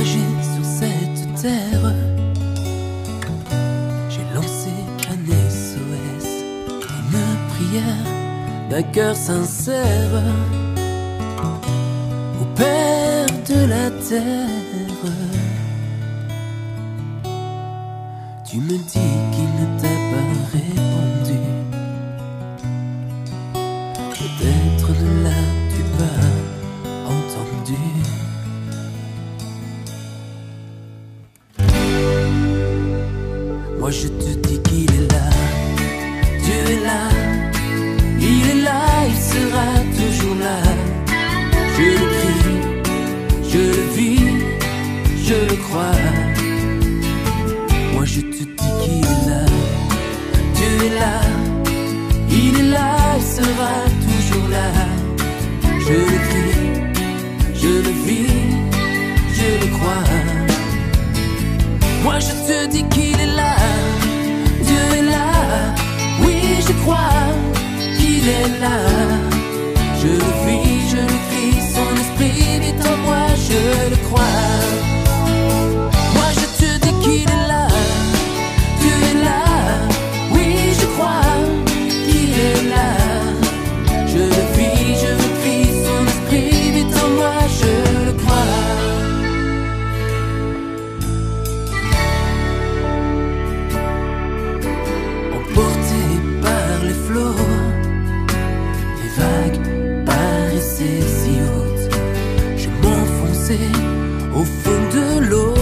naufragé sur cette terre. J'ai lancé un SOS, une prière d'un cœur sincère au Père de la terre. Tu me dis qu'il ne t'a pas répondu. Peut-être ne l'as-tu pas entendu. Moi je te dis qu'il est là. Dieu est là. Il est là, il sera toujours là. Je le crie, je le vis, je le crois. Moi je te dis qu'il est là. Dieu est là. Il est là, il sera toujours là. Je le crie, je le vis, je le crois. Moi je te dis qu'il est là. Dieu est là. Oui, je crois qu'il est là. Je le vis, je le crie. Son esprit vit en moi, je le crois. Moi je te dis qu'il est là. Dieu est là. Oui, je crois qu'il est là. Je le vis, je le crie. Son esprit vit en moi, je le crois. Les vagues paraissaient si hautes. Je m'enfonçais au fond de l'eau.